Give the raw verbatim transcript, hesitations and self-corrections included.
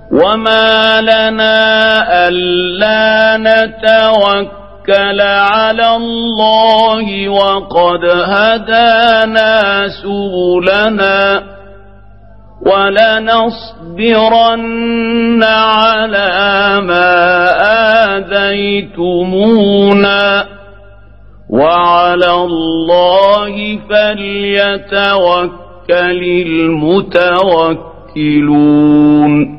وما لنا ألا نتوكل على الله وقد هدانا سبلنا ولنصبرن على ما آذيتمونا وعلى الله فليتوكل المتوكلون.